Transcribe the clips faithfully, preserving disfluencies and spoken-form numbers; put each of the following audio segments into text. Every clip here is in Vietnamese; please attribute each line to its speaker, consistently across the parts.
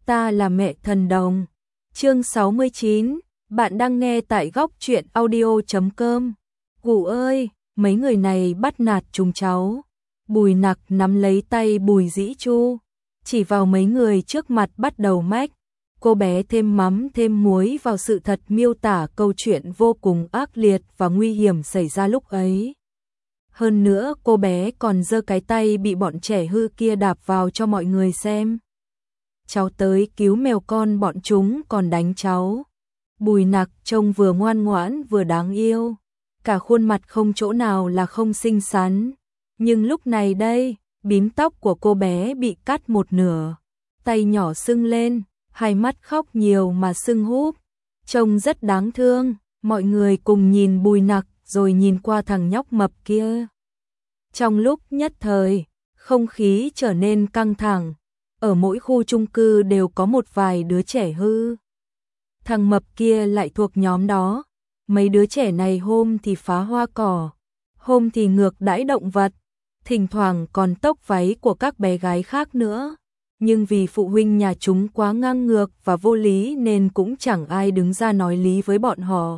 Speaker 1: Ta là mẹ thần đồng. Chương sáu mươi chín, bạn đang nghe tại góc truyện audio chấm com. Gù ơi, mấy người này bắt nạt chúng cháu. Bùi Nặc nắm lấy tay Bùi Dĩ Chu, chỉ vào mấy người trước mặt bắt đầu mách. Cô bé thêm mắm thêm muối vào sự thật, miêu tả câu chuyện vô cùng ác liệt và nguy hiểm xảy ra lúc ấy. Hơn nữa cô bé còn giơ cái tay bị bọn trẻ hư kia đạp vào cho mọi người xem. Cháu tới cứu mèo con bọn chúng còn đánh cháu. Bùi Nặc trông vừa ngoan ngoãn vừa đáng yêu, cả khuôn mặt không chỗ nào là không xinh xắn. Nhưng lúc này đây, bím tóc của cô bé bị cắt một nửa, tay nhỏ sưng lên, hai mắt khóc nhiều mà sưng húp, trông rất đáng thương. Mọi người cùng nhìn Bùi Nặc rồi nhìn qua thằng nhóc mập kia. Trong lúc nhất thời, không khí trở nên căng thẳng. Ở mỗi khu chung cư đều có một vài đứa trẻ hư. Thằng mập kia lại thuộc nhóm đó. Mấy đứa trẻ này hôm thì phá hoa cỏ, hôm thì ngược đãi động vật, thỉnh thoảng còn tốc váy của các bé gái khác nữa. Nhưng vì phụ huynh nhà chúng quá ngang ngược và vô lý nên cũng chẳng ai đứng ra nói lý với bọn họ.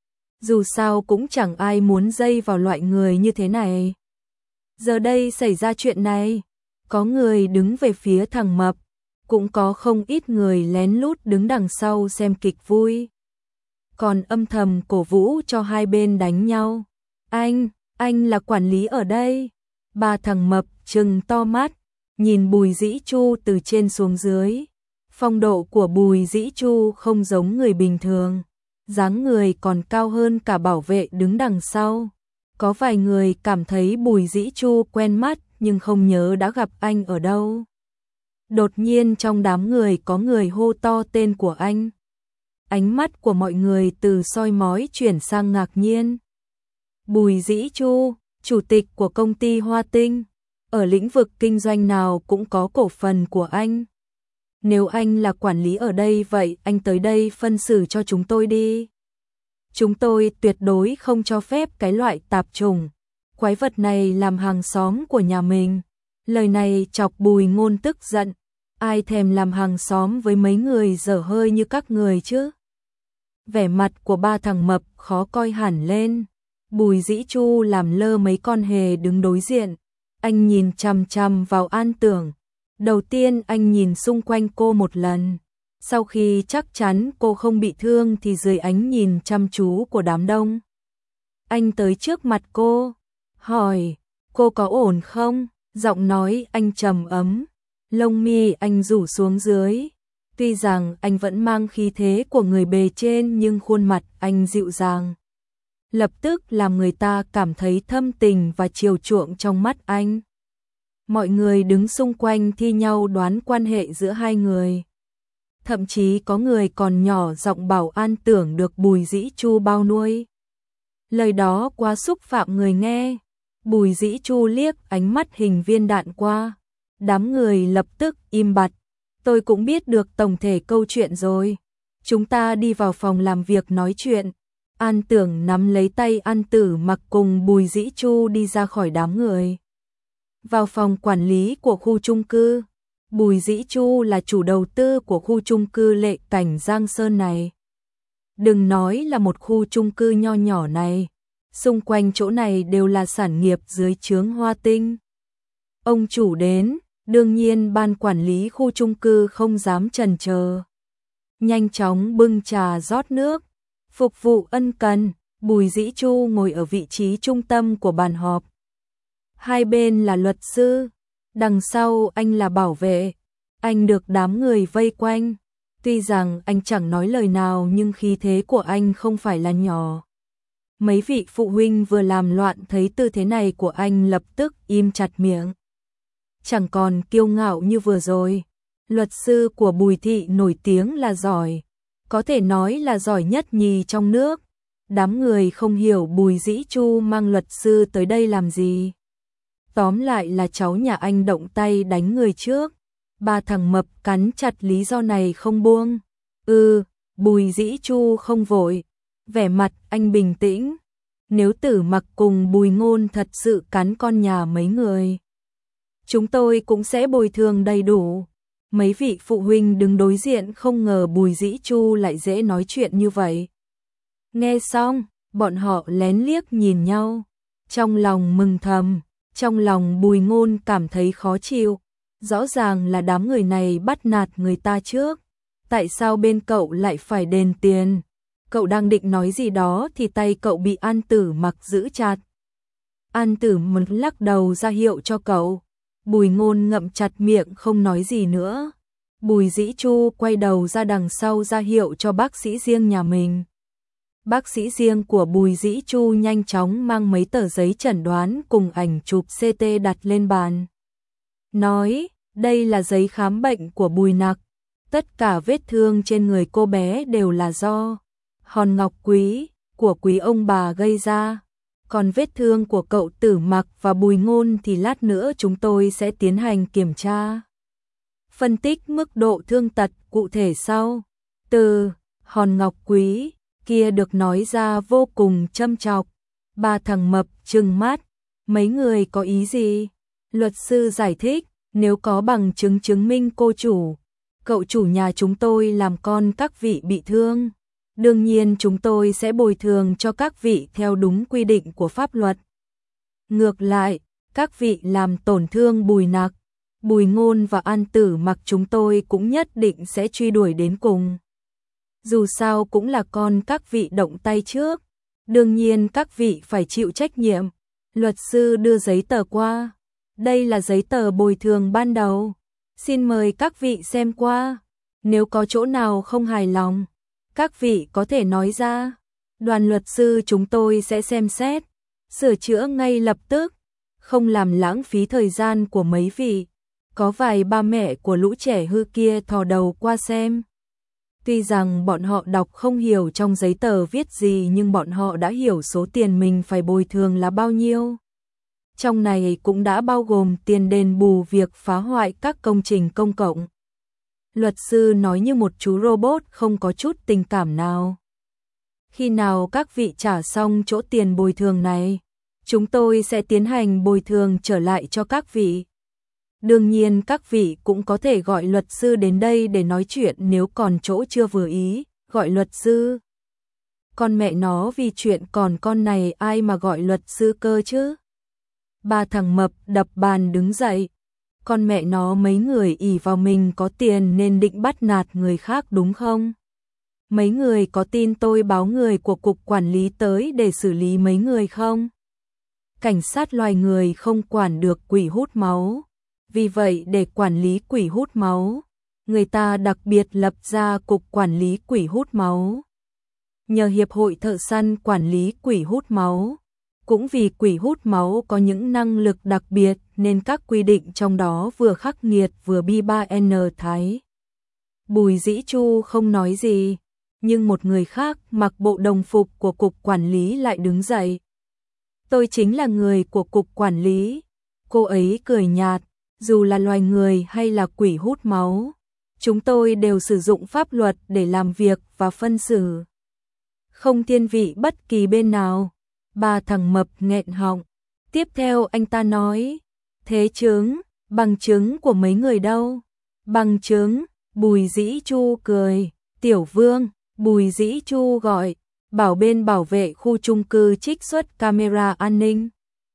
Speaker 1: Dù sao cũng chẳng ai muốn dây vào loại người như thế này. Giờ đây xảy ra chuyện này, có người đứng về phía thằng mập, cũng có không ít người lén lút đứng đằng sau xem kịch vui, còn âm thầm cổ vũ cho hai bên đánh nhau. Anh, anh là quản lý ở đây. Ba thằng mập trừng to mắt, nhìn Bùi Dĩ Chu từ trên xuống dưới. Phong độ của Bùi Dĩ Chu không giống người bình thường, dáng người còn cao hơn cả bảo vệ đứng đằng sau. Có vài người cảm thấy Bùi Dĩ Chu quen mắt nhưng không nhớ đã gặp anh ở đâu. Đột nhiên trong đám người có người hô to tên của anh. Ánh mắt của mọi người từ soi mói chuyển sang ngạc nhiên. Bùi Dĩ Chu, chủ tịch của công ty Hoa Tinh, ở lĩnh vực kinh doanh nào cũng có cổ phần của anh. Nếu anh là quản lý ở đây vậy anh tới đây phân xử cho chúng tôi đi. Chúng tôi tuyệt đối không cho phép cái loại tạp chủng, quái vật này làm hàng xóm của nhà mình. Lời này chọc Bùi Ngôn tức giận. Ai thèm làm hàng xóm với mấy người dở hơi như các người chứ? Vẻ mặt của ba thằng mập khó coi hẳn lên. Bùi Dĩ Chu làm lơ mấy con hề đứng đối diện. Anh nhìn chằm chằm vào An Tưởng. Đầu tiên anh nhìn xung quanh cô một lần. Sau khi chắc chắn cô không bị thương thì dưới ánh nhìn chăm chú của đám đông, anh tới trước mặt cô, hỏi, cô có ổn không? Giọng nói anh trầm ấm, lông mi anh rủ xuống dưới. Tuy rằng anh vẫn mang khí thế của người bề trên nhưng khuôn mặt anh dịu dàng, lập tức làm người ta cảm thấy thâm tình và chiều chuộng trong mắt anh. Mọi người đứng xung quanh thi nhau đoán quan hệ giữa hai người. Thậm chí có người còn nhỏ giọng bảo An Tưởng được Bùi Dĩ Chu bao nuôi. Lời đó quá xúc phạm người nghe. Bùi Dĩ Chu liếc ánh mắt hình viên đạn qua. Đám người lập tức im bặt. Tôi cũng biết được tổng thể câu chuyện rồi. Chúng ta đi vào phòng làm việc nói chuyện. An Tưởng nắm lấy tay An Tử Mặc cùng Bùi Dĩ Chu đi ra khỏi đám người. Vào phòng quản lý của khu chung cư. Bùi Dĩ Chu là chủ đầu tư của khu chung cư Lệ Cảnh Giang Sơn này. Đừng nói là một khu chung cư nho nhỏ này, xung quanh chỗ này đều là sản nghiệp dưới trướng Hoa Tinh. Ông chủ đến, đương nhiên ban quản lý khu chung cư không dám chần chờ. Nhanh chóng bưng trà rót nước, phục vụ ân cần. Bùi Dĩ Chu ngồi ở vị trí trung tâm của bàn họp. Hai bên là luật sư. Đằng sau anh là bảo vệ. Anh được đám người vây quanh. Tuy rằng anh chẳng nói lời nào nhưng khí thế của anh không phải là nhỏ. Mấy vị phụ huynh vừa làm loạn thấy tư thế này của anh lập tức im chặt miệng. Chẳng còn kiêu ngạo như vừa rồi. Luật sư của Bùi Thị nổi tiếng là giỏi. Có thể nói là giỏi nhất nhì trong nước. Đám người không hiểu Bùi Dĩ Chu mang luật sư tới đây làm gì. Tóm lại là cháu nhà anh động tay đánh người trước. Ba thằng mập cắn chặt lý do này không buông. Ừ, Bùi Dĩ Chu không vội. Vẻ mặt anh bình tĩnh. Nếu Tử Mặc cùng Bùi Ngôn thật sự cắn con nhà mấy người, chúng tôi cũng sẽ bồi thường đầy đủ. Mấy vị phụ huynh đứng đối diện không ngờ Bùi Dĩ Chu lại dễ nói chuyện như vậy. Nghe xong, bọn họ lén liếc nhìn nhau, trong lòng mừng thầm, trong lòng Bùi Ngôn cảm thấy khó chịu, rõ ràng là đám người này bắt nạt người ta trước, tại sao bên cậu lại phải đền tiền? Cậu đang định nói gì đó thì tay cậu bị An Tử Mặc giữ chặt. An Tử Mặc lắc đầu ra hiệu cho cậu, Bùi Ngôn ngậm chặt miệng không nói gì nữa. Bùi Dĩ Chu quay đầu ra đằng sau ra hiệu cho bác sĩ riêng nhà mình. Bác sĩ riêng của Bùi Dĩ Chu nhanh chóng mang mấy tờ giấy chẩn đoán cùng ảnh chụp xê tê đặt lên bàn. Nói, đây là giấy khám bệnh của Bùi Nặc. Tất cả vết thương trên người cô bé đều là do hòn ngọc quý của quý ông bà gây ra. Còn vết thương của cậu Tử Mặc và Bùi Ngôn thì lát nữa chúng tôi sẽ tiến hành kiểm tra. Phân tích mức độ thương tật cụ thể sau. Từ hòn ngọc quý kia được nói ra vô cùng châm chọc. Ba thằng mập trừng mắt. Mấy người có ý gì? Luật sư giải thích, nếu có bằng chứng chứng minh cô chủ, cậu chủ nhà chúng tôi làm con các vị bị thương, đương nhiên chúng tôi sẽ bồi thường cho các vị theo đúng quy định của pháp luật. Ngược lại, các vị làm tổn thương Bùi Nặc, Bùi Ngôn và An Tử Mặc chúng tôi cũng nhất định sẽ truy đuổi đến cùng. Dù sao cũng là con các vị động tay trước, đương nhiên các vị phải chịu trách nhiệm. Luật sư đưa giấy tờ qua. Đây là giấy tờ bồi thường ban đầu. Xin mời các vị xem qua. Nếu có chỗ nào không hài lòng, các vị có thể nói ra. Đoàn luật sư chúng tôi sẽ xem xét, sửa chữa ngay lập tức, không làm lãng phí thời gian của mấy vị. Có vài ba mẹ của lũ trẻ hư kia thò đầu qua xem. Tuy rằng bọn họ đọc không hiểu trong giấy tờ viết gì nhưng bọn họ đã hiểu số tiền mình phải bồi thường là bao nhiêu. Trong này cũng đã bao gồm tiền đền bù việc phá hoại các công trình công cộng. Luật sư nói như một chú robot không có chút tình cảm nào. Khi nào các vị trả xong chỗ tiền bồi thường này, chúng tôi sẽ tiến hành bồi thường trở lại cho các vị. Đương nhiên các vị cũng có thể gọi luật sư đến đây để nói chuyện nếu còn chỗ chưa vừa ý, gọi luật sư. Con mẹ nó vì chuyện còn con này ai mà gọi luật sư cơ chứ? Ba thằng mập đập bàn đứng dậy. Con mẹ nó mấy người ỷ vào mình có tiền nên định bắt nạt người khác đúng không? Mấy người có tin tôi báo người của cục quản lý tới để xử lý mấy người không? Cảnh sát loài người không quản được quỷ hút máu. Vì vậy để quản lý quỷ hút máu, người ta đặc biệt lập ra cục quản lý quỷ hút máu. Nhờ Hiệp hội Thợ săn quản lý quỷ hút máu, cũng vì quỷ hút máu có những năng lực đặc biệt nên các quy định trong đó vừa khắc nghiệt vừa bi ba n thái. Bùi Dĩ Chu không nói gì, nhưng một người khác mặc bộ đồng phục của cục quản lý lại đứng dậy. Tôi chính là người của cục quản lý. Cô ấy cười nhạt, dù là loài người hay là quỷ hút máu, chúng tôi đều sử dụng pháp luật để làm việc và phân xử. Không thiên vị bất kỳ bên nào. Ba thằng mập nghẹn họng. Tiếp theo anh ta nói, thế chứng, bằng chứng của mấy người đâu? Bằng chứng, Bùi Dĩ Chu cười, Tiểu Vương, Bùi Dĩ Chu gọi, bảo bên bảo vệ khu chung cư trích xuất camera an ninh.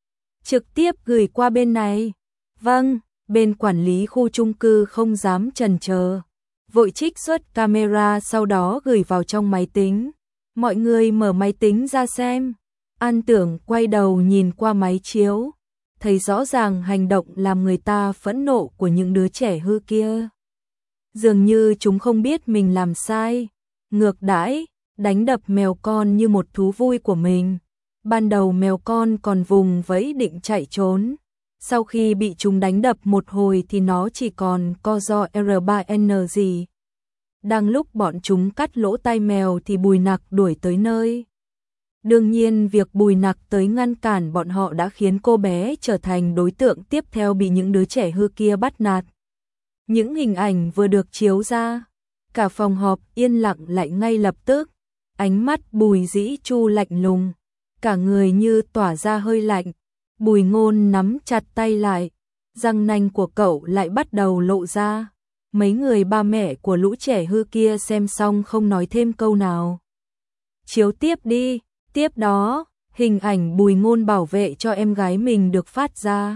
Speaker 1: Trực tiếp gửi qua bên này. Vâng, bên quản lý khu chung cư không dám chần chờ, vội trích xuất camera sau đó gửi vào trong máy tính. Mọi người mở máy tính ra xem. An Tưởng quay đầu nhìn qua máy chiếu, thấy rõ ràng hành động làm người ta phẫn nộ của những đứa trẻ hư kia. Dường như chúng không biết mình làm sai, ngược đãi, đánh đập mèo con như một thú vui của mình. Ban đầu mèo con còn vùng vẫy định chạy trốn, sau khi bị chúng đánh đập một hồi thì nó chỉ còn co ro R ba N gì. Đang lúc bọn chúng cắt lỗ tai mèo thì Bùi Nặc đuổi tới nơi. Đương nhiên việc Bùi Nặc tới ngăn cản bọn họ đã khiến cô bé trở thành đối tượng tiếp theo bị những đứa trẻ hư kia bắt nạt. Những hình ảnh vừa được chiếu ra, cả phòng họp yên lặng lại ngay lập tức. Ánh mắt Bùi Dĩ Chu lạnh lùng, cả người như tỏa ra hơi lạnh. Bùi Ngôn nắm chặt tay lại, răng nanh của cậu lại bắt đầu lộ ra. Mấy người ba mẹ của lũ trẻ hư kia xem xong không nói thêm câu nào. Chiếu tiếp đi, tiếp đó, hình ảnh Bùi Ngôn bảo vệ cho em gái mình được phát ra.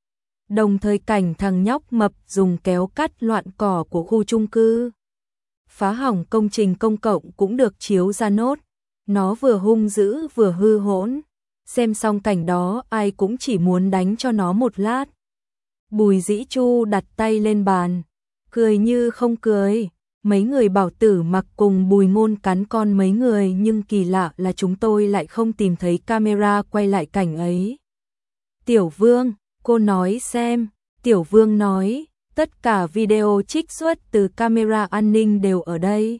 Speaker 1: Đồng thời cảnh thằng nhóc mập dùng kéo cắt loạn cỏ của khu chung cư. Phá hỏng công trình công cộng cũng được chiếu ra nốt. Nó vừa hung dữ vừa hư hỗn. Xem xong cảnh đó ai cũng chỉ muốn đánh cho nó một lát. Bùi Dĩ Chu đặt tay lên bàn, cười như không cười. Mấy người bảo tử mặc cùng Bùi Ngôn cắn con mấy người, nhưng kỳ lạ là chúng tôi lại không tìm thấy camera quay lại cảnh ấy. Tiểu Vương, cô nói xem. Tiểu Vương nói, tất cả video trích xuất từ camera an ninh đều ở đây.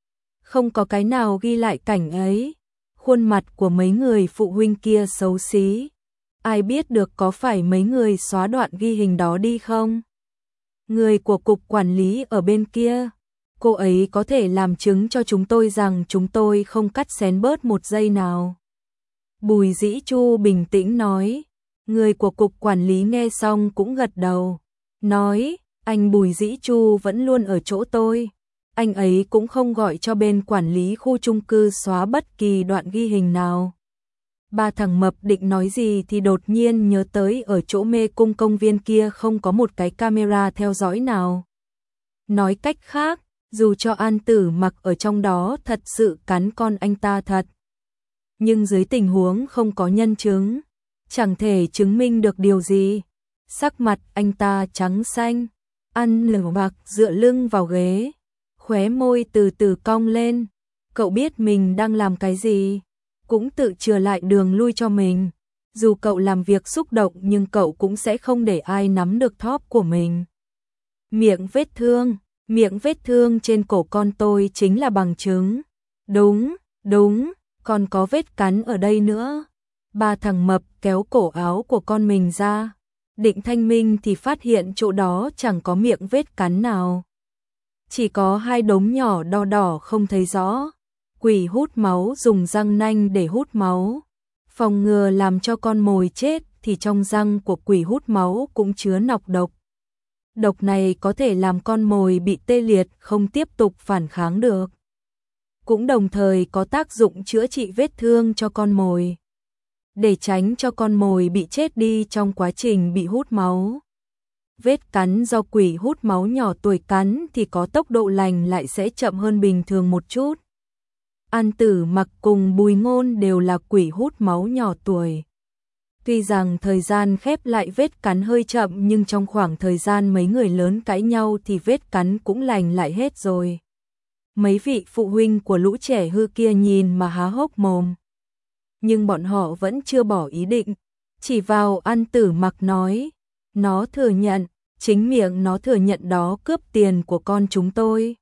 Speaker 1: Không có cái nào ghi lại cảnh ấy. Khuôn mặt của mấy người phụ huynh kia xấu xí. Ai biết được có phải mấy người xóa đoạn ghi hình đó đi không? Người của cục quản lý ở bên kia. Cô ấy có thể làm chứng cho chúng tôi rằng chúng tôi không cắt xén bớt một giây nào. Bùi Dĩ Chu bình tĩnh nói. Người của cục quản lý nghe xong cũng gật đầu. Nói, anh Bùi Dĩ Chu vẫn luôn ở chỗ tôi. Anh ấy cũng không gọi cho bên quản lý khu chung cư xóa bất kỳ đoạn ghi hình nào. Ba thằng mập định nói gì thì đột nhiên nhớ tới ở chỗ mê cung công viên kia không có một cái camera theo dõi nào. Nói cách khác, dù cho An Tử Mặc ở trong đó thật sự cắn con anh ta thật, nhưng dưới tình huống không có nhân chứng, chẳng thể chứng minh được điều gì. Sắc mặt anh ta trắng xanh, An Tử Mặc dựa lưng vào ghế, khóe môi từ từ cong lên. Cậu biết mình đang làm cái gì, cũng tự chừa lại đường lui cho mình. Dù cậu làm việc xúc động nhưng cậu cũng sẽ không để ai nắm được thóp của mình. Miệng vết thương, miệng vết thương trên cổ con tôi chính là bằng chứng. Đúng, đúng, còn có vết cắn ở đây nữa. Ba thằng mập kéo cổ áo của con mình ra, định thanh minh thì phát hiện chỗ đó chẳng có miệng vết cắn nào. Chỉ có hai đốm nhỏ đỏ đỏ không thấy rõ. Quỷ hút máu dùng răng nanh để hút máu. Phòng ngừa làm cho con mồi chết thì trong răng của quỷ hút máu cũng chứa nọc độc. Độc này có thể làm con mồi bị tê liệt không tiếp tục phản kháng được. Cũng đồng thời có tác dụng chữa trị vết thương cho con mồi, để tránh cho con mồi bị chết đi trong quá trình bị hút máu. Vết cắn do quỷ hút máu nhỏ tuổi cắn thì có tốc độ lành lại sẽ chậm hơn bình thường một chút. An Tử Mặc cùng Bùi Ngôn đều là quỷ hút máu nhỏ tuổi. Tuy rằng thời gian khép lại vết cắn hơi chậm nhưng trong khoảng thời gian mấy người lớn cãi nhau thì vết cắn cũng lành lại hết rồi. Mấy vị phụ huynh của lũ trẻ hư kia nhìn mà há hốc mồm. Nhưng bọn họ vẫn chưa bỏ ý định. Chỉ vào An Tử Mặc nói, nó thừa nhận, chính miệng nó thừa nhận đó cướp tiền của con chúng tôi.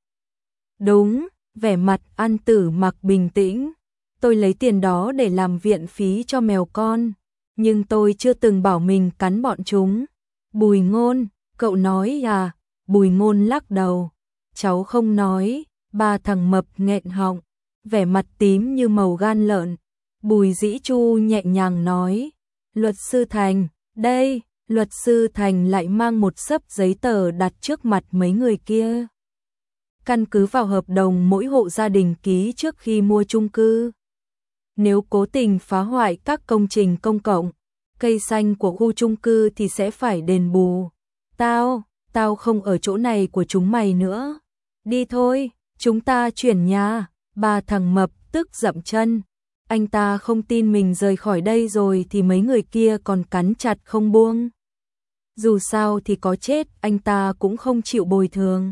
Speaker 1: Đúng, vẻ mặt An Tử Mặc bình tĩnh. Tôi lấy tiền đó để làm viện phí cho mèo con, nhưng tôi chưa từng bảo mình cắn bọn chúng. Bùi Ngôn, cậu nói à? Bùi Ngôn lắc đầu. Cháu không nói. Ba thằng mập nghẹn họng, vẻ mặt tím như màu gan lợn. Bùi Dĩ Chu nhẹ nhàng nói, luật sư Thành, đây. Luật sư Thành lại mang một xấp giấy tờ đặt trước mặt mấy người kia. Căn cứ vào hợp đồng mỗi hộ gia đình ký trước khi mua chung cư, nếu cố tình phá hoại các công trình công cộng, cây xanh của khu chung cư thì sẽ phải đền bù. Tao, tao không ở chỗ này của chúng mày nữa. Đi thôi, chúng ta chuyển nhà. Ba thằng mập tức dậm chân. Anh ta không tin mình rời khỏi đây rồi thì mấy người kia còn cắn chặt không buông. Dù sao thì có chết anh ta cũng không chịu bồi thường.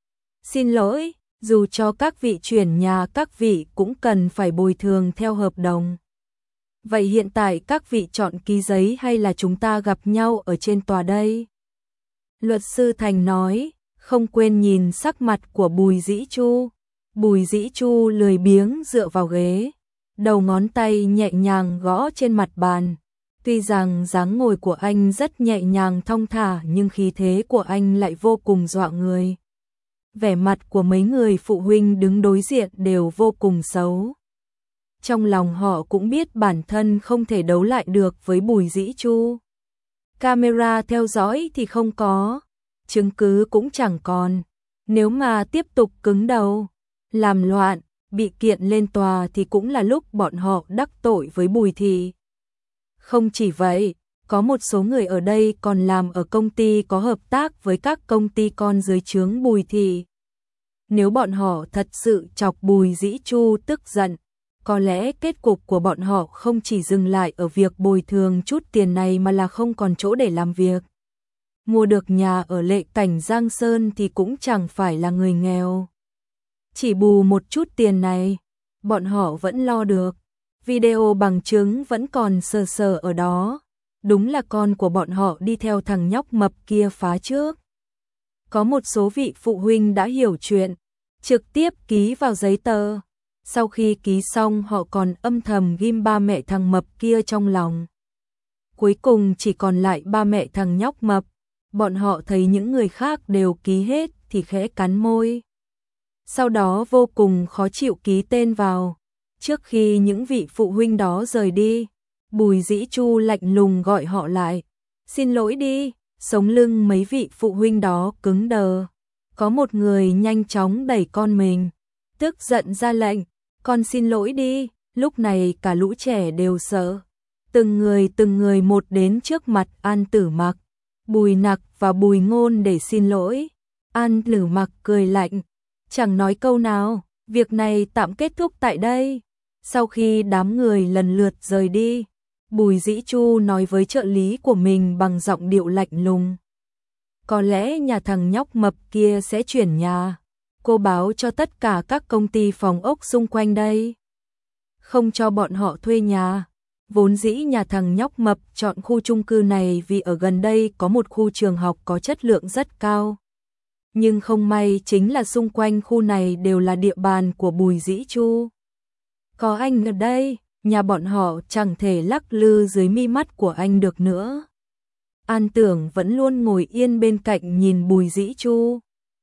Speaker 1: Xin lỗi, dù cho các vị chuyển nhà các vị cũng cần phải bồi thường theo hợp đồng. Vậy hiện tại các vị chọn ký giấy hay là chúng ta gặp nhau ở trên tòa đây? Luật sư Thành nói, không quên nhìn sắc mặt của Bùi Dĩ Chu. Bùi Dĩ Chu lười biếng dựa vào ghế, đầu ngón tay nhẹ nhàng gõ trên mặt bàn. Tuy rằng dáng ngồi của anh rất nhẹ nhàng thong thả nhưng khí thế của anh lại vô cùng dọa người. Vẻ mặt của mấy người phụ huynh đứng đối diện đều vô cùng xấu. Trong lòng họ cũng biết bản thân không thể đấu lại được với Bùi Dĩ Chu. Camera theo dõi thì không có, chứng cứ cũng chẳng còn. Nếu mà tiếp tục cứng đầu, làm loạn, bị kiện lên tòa thì cũng là lúc bọn họ đắc tội với Bùi Thị. Không chỉ vậy, có một số người ở đây còn làm ở công ty có hợp tác với các công ty con dưới trướng Bùi Thị. Nếu bọn họ thật sự chọc Bùi Dĩ Chu tức giận, có lẽ kết cục của bọn họ không chỉ dừng lại ở việc bồi thường chút tiền này mà là không còn chỗ để làm việc. Mua được nhà ở Lệ Cảnh Giang Sơn thì cũng chẳng phải là người nghèo. Chỉ bù một chút tiền này, bọn họ vẫn lo được. Video bằng chứng vẫn còn sờ sờ ở đó. Đúng là con của bọn họ đi theo thằng nhóc mập kia phá trước. Có một số vị phụ huynh đã hiểu chuyện, trực tiếp ký vào giấy tờ. Sau khi ký xong họ còn âm thầm ghim ba mẹ thằng mập kia trong lòng. Cuối cùng chỉ còn lại ba mẹ thằng nhóc mập. Bọn họ thấy những người khác đều ký hết thì khẽ cắn môi. Sau đó vô cùng khó chịu ký tên vào. Trước khi những vị phụ huynh đó rời đi, Bùi Dĩ Chu lạnh lùng gọi họ lại. Xin lỗi đi, sống lưng mấy vị phụ huynh đó cứng đờ. Có một người nhanh chóng đẩy con mình, tức giận ra lệnh. Con xin lỗi đi, lúc này cả lũ trẻ đều sợ. Từng người từng người một đến trước mặt An Tử Mặc, Bùi Nặc và Bùi Ngôn để xin lỗi. An Tử Mặc cười lạnh, chẳng nói câu nào, việc này tạm kết thúc tại đây. Sau khi đám người lần lượt rời đi, Bùi Dĩ Chu nói với trợ lý của mình bằng giọng điệu lạnh lùng. Có lẽ nhà thằng nhóc mập kia sẽ chuyển nhà. Cô báo cho tất cả các công ty phòng ốc xung quanh đây. Không cho bọn họ thuê nhà. Vốn dĩ nhà thằng nhóc mập chọn khu chung cư này vì ở gần đây có một khu trường học có chất lượng rất cao. Nhưng không may chính là xung quanh khu này đều là địa bàn của Bùi Dĩ Chu. Có anh ở đây, nhà bọn họ chẳng thể lắc lư dưới mi mắt của anh được nữa. An Tưởng vẫn luôn ngồi yên bên cạnh nhìn Bùi Dĩ Chu.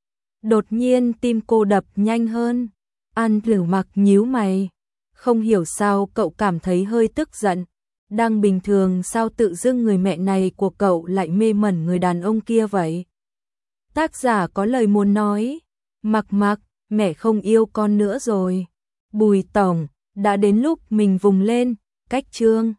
Speaker 1: Đột nhiên tim cô đập nhanh hơn. An Tử Mặc nhíu mày. Không hiểu sao cậu cảm thấy hơi tức giận. Đang bình thường sao tự dưng người mẹ này của cậu lại mê mẩn người đàn ông kia vậy? Tác giả có lời muốn nói. Mặc Mặc, mẹ không yêu con nữa rồi. Bùi Tổng, đã đến lúc mình vùng lên. Cách chương